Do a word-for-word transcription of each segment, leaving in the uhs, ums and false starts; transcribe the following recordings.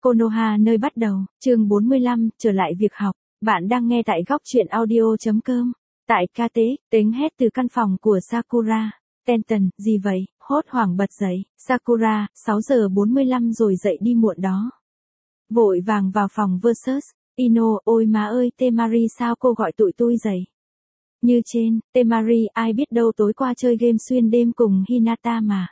Konoha nơi bắt đầu, chương bốn mươi lăm, trở lại việc học. Bạn đang nghe tại góc truyện audio.com. Tại ca tế, tiếng hét từ căn phòng của Sakura. Tenton, gì vậy? Hốt hoảng bật dậy. Sakura, sáu giờ bốn mươi lăm rồi dậy đi muộn đó. Vội vàng vào phòng versus. Ino, ôi má ơi, Temari sao cô gọi tụi tôi dậy? Như trên, Temari, ai biết đâu tối qua chơi game xuyên đêm cùng Hinata mà.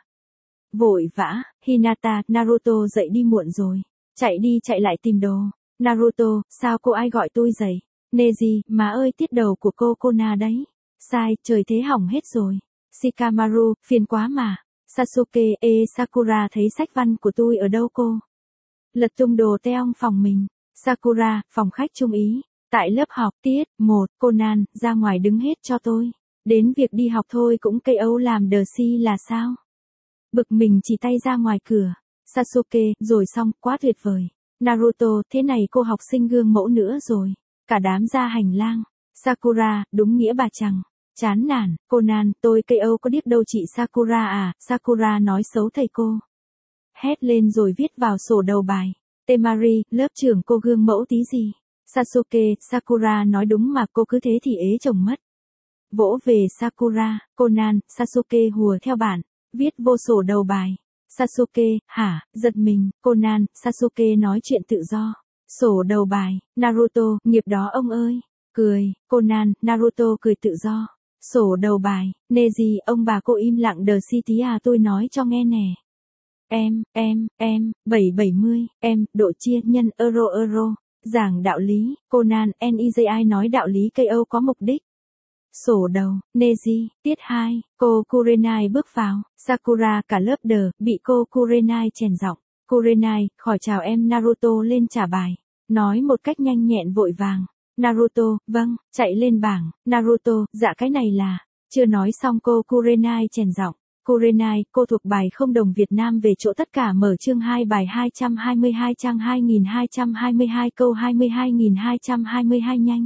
Vội vã, Hinata, Naruto dậy đi muộn rồi. Chạy đi chạy lại tìm đồ. Naruto, sao cô ai gọi tôi dậy? Neji, má ơi tiết đầu của cô Kona đấy. Sai, trời thế hỏng hết rồi. Shikamaru, phiền quá mà. Sasuke, ê Sakura thấy sách văn của tôi ở đâu cô? Lật tung đồ teong phòng mình. Sakura, phòng khách trung ý. Tại lớp học tiết, một, Conan, ra ngoài đứng hết cho tôi. Đến việc đi học thôi cũng cây ấu làm đờ si là sao? Bực mình chỉ tay ra ngoài cửa. Sasuke, rồi xong, quá tuyệt vời. Naruto, thế này cô học sinh gương mẫu nữa rồi. Cả đám ra hành lang. Sakura, đúng nghĩa bà chằng. Chán nản, Conan, tôi cây âu có điếc đâu chị Sakura à, Sakura nói xấu thầy cô. Hét lên rồi viết vào sổ đầu bài. Temari, lớp trưởng cô gương mẫu tí gì. Sasuke, Sakura nói đúng mà cô cứ thế thì ế chồng mất. Vỗ về Sakura, Conan, Sasuke hùa theo bạn. Viết vô sổ đầu bài. Sasuke, hả, giật mình, Conan, Sasuke nói chuyện tự do. Sổ đầu bài, Naruto, nghiệp đó ông ơi. Cười, Conan, Naruto cười tự do. Sổ đầu bài, Neji, ông bà cô im lặng đờ si tí à tôi nói cho nghe nè. Em, em, em, bảy bảy mươi, em, độ chia nhân euro euro. Giảng đạo lý, Conan, Neji nói đạo lý cây âu có mục đích. Sổ đầu, Neji, tiết hai, cô Kurenai bước vào, Sakura cả lớp đờ, bị cô Kurenai chèn giọng. Kurenai, khỏi chào em Naruto lên trả bài. Nói một cách nhanh nhẹn vội vàng. Naruto, vâng, chạy lên bảng. Naruto, dạ cái này là. Chưa nói xong cô Kurenai chèn giọng. Kurenai, cô thuộc bài không đồng Việt Nam về chỗ tất cả mở chương hai bài hai trăm hai mươi hai trang hai nghìn hai trăm hai mươi hai câu hai mươi hai nghìn hai trăm hai mươi hai nhanh.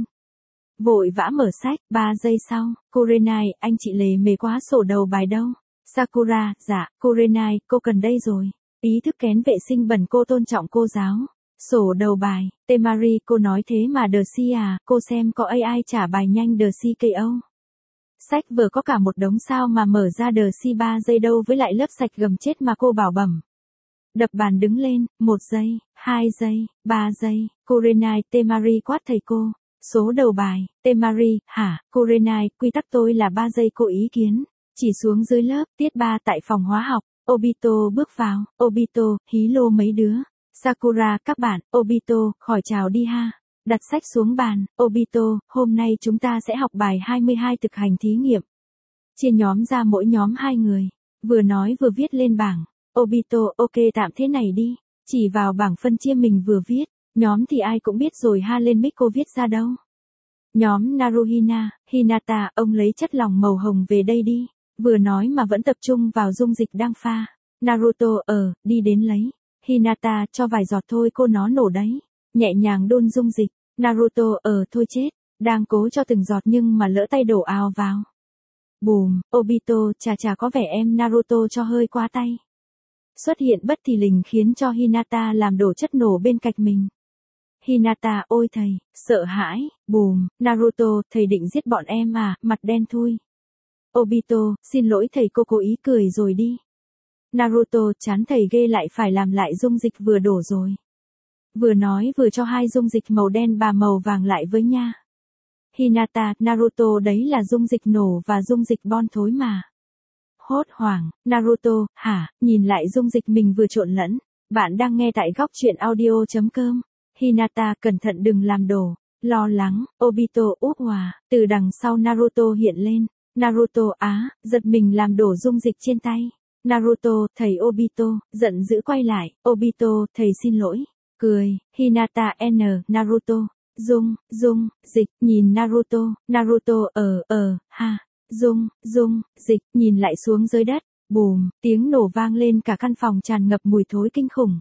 Vội vã mở sách, ba giây sau, Kurenai, anh chị lề mề quá sổ đầu bài đâu. Sakura, dạ, Kurenai, cô cần đây rồi. Ý thức kén vệ sinh bẩn cô tôn trọng cô giáo. Sổ đầu bài, Temari, cô nói thế mà đờ si à, cô xem có a i trả bài nhanh đờ si ca o. Sách vừa có cả một đống sao mà mở ra đờ si ba giây đâu với lại lớp sạch gầm chết mà cô bảo bẩm. Đập bàn đứng lên, một giây, hai giây, ba giây, Kurenai, Temari quát thầy cô. Số đầu bài, Temari, hả, Kurenai, quy tắc tôi là ba giây cô ý kiến. Chỉ xuống dưới lớp, tiết ba tại phòng hóa học, Obito bước vào, Obito, hí lô mấy đứa. Sakura, các bạn, Obito, khỏi chào đi ha. Đặt sách xuống bàn, Obito, hôm nay chúng ta sẽ học bài hai mươi hai thực hành thí nghiệm. Chia nhóm ra mỗi nhóm hai người. Vừa nói vừa viết lên bảng. Obito, ok tạm thế này đi. Chỉ vào bảng phân chia mình vừa viết. Nhóm thì ai cũng biết rồi ha lên mic cô viết ra đâu. Nhóm Naruhina, Hinata, ông lấy chất lỏng màu hồng về đây đi. Vừa nói mà vẫn tập trung vào dung dịch đang pha. Naruto, ờ, đi đến lấy. Hinata, cho vài giọt thôi cô nó nổ đấy. Nhẹ nhàng đun dung dịch. Naruto, ờ thôi chết. Đang cố cho từng giọt nhưng mà lỡ tay đổ ào vào. Bùm, Obito, chà chà có vẻ em Naruto cho hơi quá tay. Xuất hiện bất thình lình khiến cho Hinata làm đổ chất nổ bên cạnh mình. Hinata, ôi thầy, sợ hãi, bùm, Naruto, thầy định giết bọn em à, mặt đen thui. Obito, xin lỗi thầy cô cố ý cười rồi đi. Naruto, chán thầy ghê lại phải làm lại dung dịch vừa đổ rồi. Vừa nói vừa cho hai dung dịch màu đen và màu vàng lại với nha. Hinata, Naruto đấy là dung dịch nổ và dung dịch bon thối mà. Hốt hoảng, Naruto, hả, nhìn lại dung dịch mình vừa trộn lẫn. Bạn đang nghe tại góc truyện audio.com. Hinata, cẩn thận đừng làm đổ. Lo lắng, Obito, úp hòa, từ đằng sau Naruto hiện lên. Naruto, á, giật mình làm đổ dung dịch trên tay. Naruto, thầy Obito, giận dữ quay lại. Obito, thầy xin lỗi. Cười, Hinata N, Naruto. Dung, dung, dịch, nhìn Naruto. Naruto, ờ, ờ, ha. Dung, dung, dịch, nhìn lại xuống dưới đất. Bùm, tiếng nổ vang lên cả căn phòng tràn ngập mùi thối kinh khủng.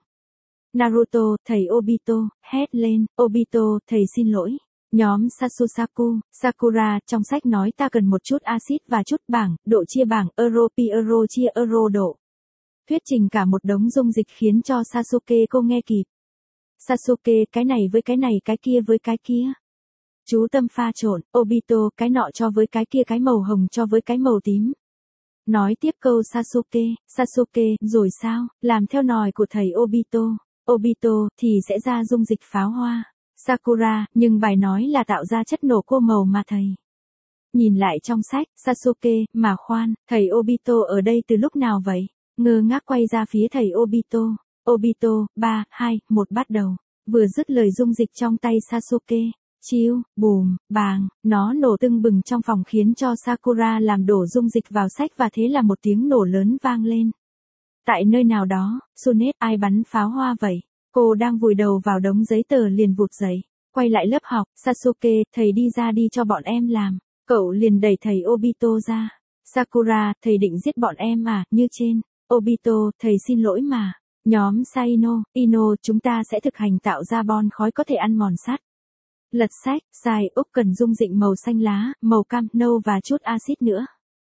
Naruto, thầy Obito, hét lên, Obito, thầy xin lỗi. Nhóm Sasusaku, Sakura, trong sách nói ta cần một chút axit và chút bảng, độ chia bảng, euro pi euro chia euro độ. Thuyết trình cả một đống dung dịch khiến cho Sasuke cô nghe kịp. Sasuke, cái này với cái này, cái kia với cái kia. Chú tâm pha trộn, Obito, cái nọ cho với cái kia, cái màu hồng cho với cái màu tím. Nói tiếp câu Sasuke, Sasuke, rồi sao, làm theo nòi của thầy Obito, Obito, thì sẽ ra dung dịch pháo hoa. Sakura, nhưng bài nói là tạo ra chất nổ cô màu mà thầy. Nhìn lại trong sách, Sasuke, mà khoan, thầy Obito ở đây từ lúc nào vậy? Ngơ ngác quay ra phía thầy Obito. Obito, ba, hai, một bắt đầu. Vừa dứt lời dung dịch trong tay Sasuke. Chiu, bùm, bàng, nó nổ tưng bừng trong phòng khiến cho Sakura làm đổ dung dịch vào sách và thế là một tiếng nổ lớn vang lên. Tại nơi nào đó, Tsunade, ai bắn pháo hoa vậy? Cô đang vùi đầu vào đống giấy tờ liền vụt dậy. Quay lại lớp học, Sasuke, thầy đi ra đi cho bọn em làm. Cậu liền đẩy thầy Obito ra. Sakura, thầy định giết bọn em à, như trên. Obito, thầy xin lỗi mà. Nhóm Saino, Ino, chúng ta sẽ thực hành tạo ra bon khói có thể ăn mòn sắt. Lật sách, Sai, Úc cần dung dịch màu xanh lá, màu cam, nâu và chút axit nữa.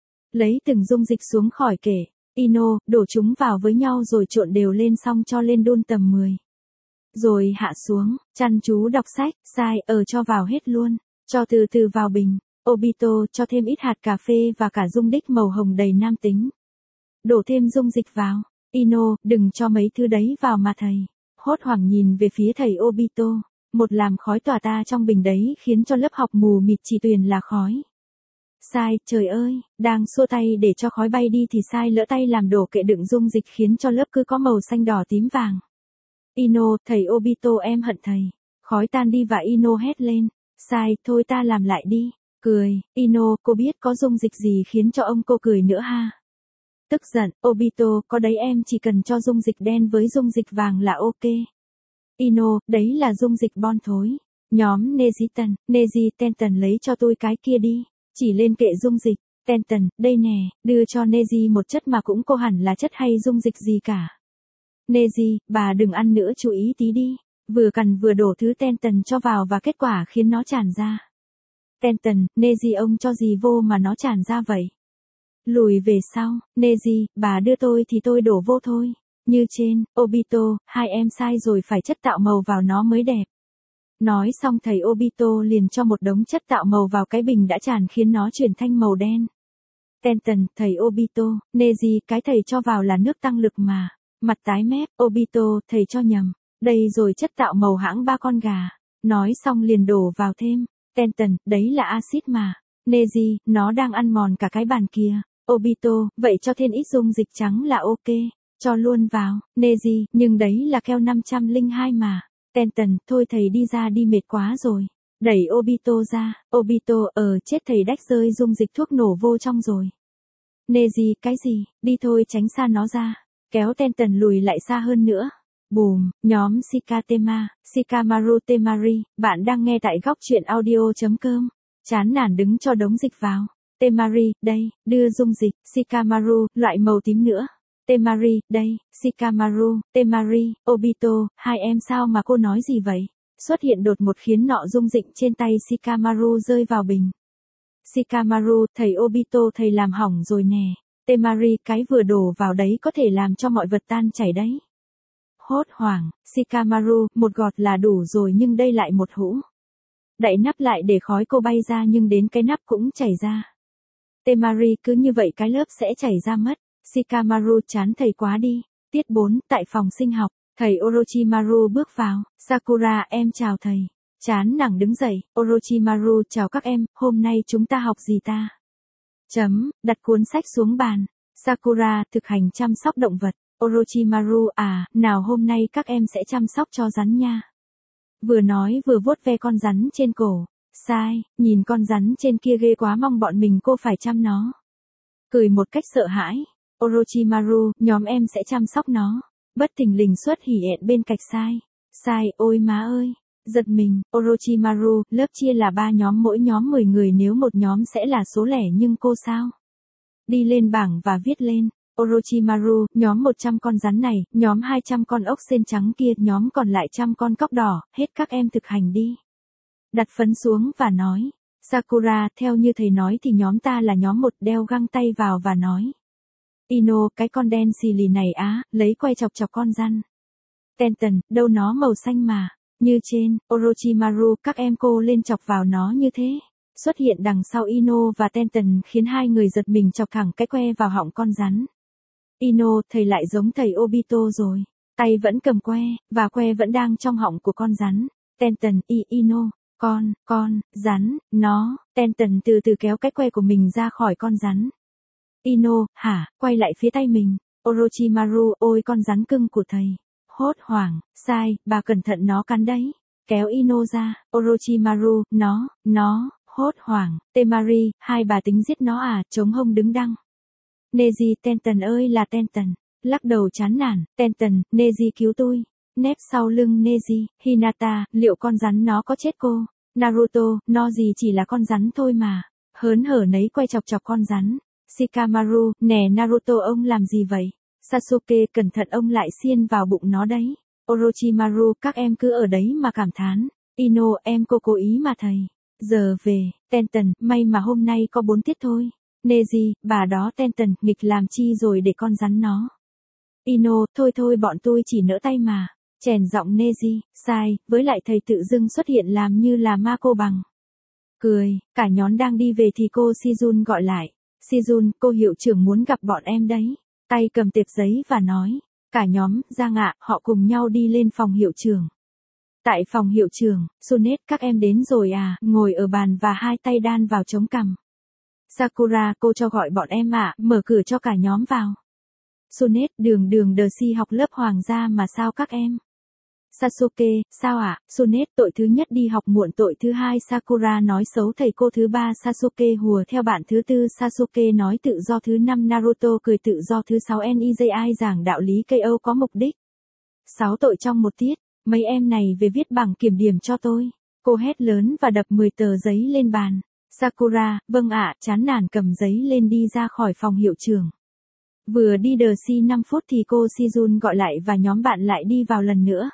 Lấy từng dung dịch xuống khỏi kể. Ino, đổ chúng vào với nhau rồi trộn đều lên xong cho lên đun tầm mười. Rồi hạ xuống, chăn chú đọc sách, Sai, ở cho vào hết luôn. Cho từ từ vào bình. Obito, cho thêm ít hạt cà phê và cả dung đích màu hồng đầy nam tính. Đổ thêm dung dịch vào. Ino, đừng cho mấy thứ đấy vào mà thầy. Hốt hoảng nhìn về phía thầy Obito. Một làm khói tỏa ta trong bình đấy khiến cho lớp học mù mịt chỉ tuyền là khói. Sai, trời ơi, đang xua tay để cho khói bay đi thì Sai lỡ tay làm đổ kệ đựng dung dịch khiến cho lớp cứ có màu xanh đỏ tím vàng. Ino, thầy Obito em hận thầy. Khói tan đi và Ino hét lên. Sai, thôi ta làm lại đi. Cười, Ino, cô biết có dung dịch gì khiến cho ông cô cười nữa ha. Tức giận, Obito, có đấy em chỉ cần cho dung dịch đen với dung dịch vàng là ok. Ino, đấy là dung dịch bon thối. Nhóm Nejitan, Neji Tenton lấy cho tôi cái kia đi. Chỉ lên kệ dung dịch. Tenton, đây nè, đưa cho Neji một chất mà cũng cô hẳn là chất hay dung dịch gì cả. Neji, bà đừng ăn nữa chú ý tí đi. Vừa cằn vừa đổ thứ Tenton cho vào và kết quả khiến nó tràn ra. Tenton, Neji ông cho gì vô mà nó tràn ra vậy? Lùi về sau, Neji, bà đưa tôi thì tôi đổ vô thôi. Như trên, Obito, hai em sai rồi phải chất tạo màu vào nó mới đẹp. Nói xong thầy Obito liền cho một đống chất tạo màu vào cái bình đã tràn khiến nó chuyển thành màu đen. Tenton, thầy Obito, Neji, cái thầy cho vào là nước tăng lực mà. Mặt tái mép, Obito, thầy cho nhầm. Đây rồi chất tạo màu hãng ba con gà. Nói xong liền đổ vào thêm. Tenton, đấy là axit mà. Neji, nó đang ăn mòn cả cái bàn kia. Obito, vậy cho thêm ít dung dịch trắng là ok. Cho luôn vào. Neji, nhưng đấy là keo năm trăm lẻ hai mà. Tenton, thôi thầy đi ra đi mệt quá rồi. Đẩy Obito ra. Obito, ờ chết thầy đách rơi dung dịch thuốc nổ vô trong rồi. Neji, cái gì, đi thôi tránh xa nó ra. Kéo Tenton lùi lại xa hơn nữa. Bùm, nhóm Shikatema, Shikamaru Temari, bạn đang nghe tại góc truyện audio.com. Chán nản đứng cho đống dịch vào. Temari, đây, đưa dung dịch, Shikamaru, loại màu tím nữa. Temari, đây, Shikamaru, Temari, Obito, hai em sao mà cô nói gì vậy? Xuất hiện đột một khiến nọ dung dịch trên tay Shikamaru rơi vào bình. Shikamaru, thầy Obito thầy làm hỏng rồi nè. Temari, cái vừa đổ vào đấy có thể làm cho mọi vật tan chảy đấy. Hốt hoảng, Shikamaru, một gọt là đủ rồi nhưng đây lại một hũ. Đậy nắp lại để khói cô bay ra nhưng đến cái nắp cũng chảy ra. Temari, cứ như vậy cái lớp sẽ chảy ra mất. Shikamaru, chán thầy quá đi. Tiết bốn, tại phòng sinh học, thầy Orochimaru bước vào. Sakura, em chào thầy. Chán nản đứng dậy. Orochimaru, chào các em, hôm nay chúng ta học gì ta? Chấm, đặt cuốn sách xuống bàn. Sakura, thực hành chăm sóc động vật. Orochimaru, à, nào hôm nay các em sẽ chăm sóc cho rắn nha. Vừa nói vừa vuốt ve con rắn trên cổ. Sai, nhìn con rắn trên kia ghê quá mong bọn mình cô phải chăm nó. Cười một cách sợ hãi. Orochimaru, nhóm em sẽ chăm sóc nó. Bất thình lình xuất hỉ hẹn bên cạnh Sai. Sai, ôi má ơi. Giật mình, Orochimaru, lớp chia là ba nhóm mỗi nhóm mười người nếu một nhóm sẽ là số lẻ nhưng cô sao? Đi lên bảng và viết lên. Orochimaru, nhóm một trăm con rắn này, nhóm hai trăm con ốc sên trắng kia, nhóm còn lại trăm con cóc đỏ, hết các em thực hành đi. Đặt phấn xuống và nói. Sakura, theo như thầy nói thì nhóm ta là nhóm một, đeo găng tay vào và nói. Ino, cái con đen xì lì này á, lấy quay chọc chọc con rắn. Tenton, đâu nó màu xanh mà. Như trên, Orochimaru, các em cô lên chọc vào nó như thế. Xuất hiện đằng sau Ino và Tenton khiến hai người giật mình chọc thẳng cái que vào họng con rắn. Ino, thầy lại giống thầy Obito rồi. Tay vẫn cầm que, và que vẫn đang trong họng của con rắn. Tenton, y Ino, con, con, rắn, nó. Tenton từ từ kéo cái que của mình ra khỏi con rắn. Ino, hả, quay lại phía tay mình. Orochimaru, ôi con rắn cưng của thầy. Hốt hoảng, sai, bà cẩn thận nó cắn đấy. Kéo Ino ra, Orochimaru, nó, nó, hốt hoảng, Temari, hai bà tính giết nó à, chống hông đứng đăng. Neji, Tenton ơi là Tenton, lắc đầu chán nản, Tenton, Neji cứu tôi. Nép sau lưng Neji, Hinata, liệu con rắn nó có chết cô? Naruto, nó gì chỉ là con rắn thôi mà. Hớn hở nấy quay chọc chọc con rắn. Shikamaru, nè Naruto ông làm gì vậy? Sasuke, cẩn thận ông lại xiên vào bụng nó đấy. Orochimaru, các em cứ ở đấy mà cảm thán. Ino, em cô cố ý mà thầy. Giờ về, Tenton, may mà hôm nay có bốn tiết thôi. Neji, bà đó Tenton, nghịch làm chi rồi để con rắn nó. Ino, thôi thôi bọn tôi chỉ nỡ tay mà. Chèn giọng Neji, sai, với lại thầy tự dưng xuất hiện làm như là ma cô bằng. Cười, cả nhóm đang đi về thì cô Shizun gọi lại. Shizun, cô hiệu trưởng muốn gặp bọn em đấy. Tay cầm tệp giấy và nói. Cả nhóm, Giang ạ, họ cùng nhau đi lên phòng hiệu trưởng. Tại phòng hiệu trưởng, Sunet, các em đến rồi à, ngồi ở bàn và hai tay đan vào chống cằm. Sakura, cô cho gọi bọn em ạ, mở cửa cho cả nhóm vào. Sunet, đường đường đờ si học lớp hoàng gia mà sao các em? Sasuke, sao ạ? À? Sunet, tội thứ nhất đi học muộn, tội thứ hai Sakura nói xấu thầy cô, thứ ba Sasuke hùa theo bạn, thứ tư Sasuke nói tự do, thứ năm Naruto cười tự do, thứ sáu Neji giảng đạo lý ca o có mục đích. Sáu tội trong một tiết, mấy em này về viết bảng kiểm điểm cho tôi. Cô hét lớn và đập mười tờ giấy lên bàn. Sakura, vâng ạ, chán nản cầm giấy lên đi ra khỏi phòng hiệu trưởng. Vừa đi đờ si năm phút thì cô Shizun gọi lại và nhóm bạn lại đi vào lần nữa.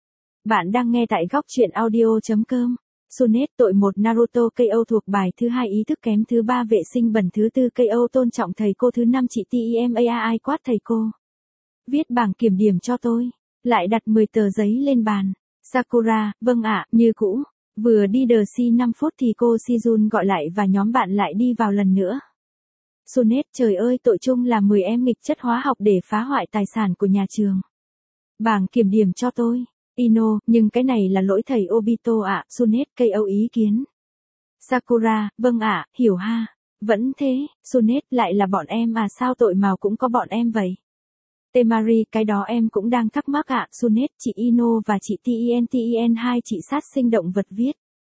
Bạn đang nghe tại góc truyện audio.com. Sunet, tội một Naruto ca o thuộc bài, thứ hai ý thức kém, thứ ba vệ sinh bẩn, thứ tư ca o tôn trọng thầy cô, thứ năm chị Temai quát thầy cô. Viết bảng kiểm điểm cho tôi. Lại đặt mười tờ giấy lên bàn. Sakura, vâng ạ, như cũ. Vừa đi đờ si năm phút thì cô Shizun gọi lại và nhóm bạn lại đi vào lần nữa. Sunet, trời ơi, tội chung là mười em nghịch chất hóa học để phá hoại tài sản của nhà trường. Bảng kiểm điểm cho tôi. Ino, nhưng cái này là lỗi thầy Obito ạ. Sunet, ca o ý kiến. Sakura, vâng ạ, hiểu ha. Vẫn thế, Sunet, lại là bọn em à, sao tội màu cũng có bọn em vậy? Temari, cái đó em cũng đang thắc mắc ạ. Sunet, chị Ino và chị Ten Ten hai chị sát sinh động vật viết.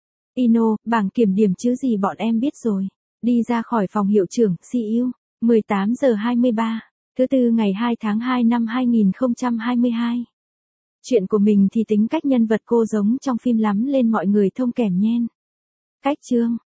Ino, bảng kiểm điểm chứ gì, bọn em biết rồi. Đi ra khỏi phòng hiệu trưởng, see you. mười tám giờ hai mươi ba, thứ tư ngày hai tháng hai năm hai nghìn không trăm hai mươi hai. Chuyện của mình thì tính cách nhân vật cô giống trong phim lắm lên mọi người thông kèm nhen. Cách chương.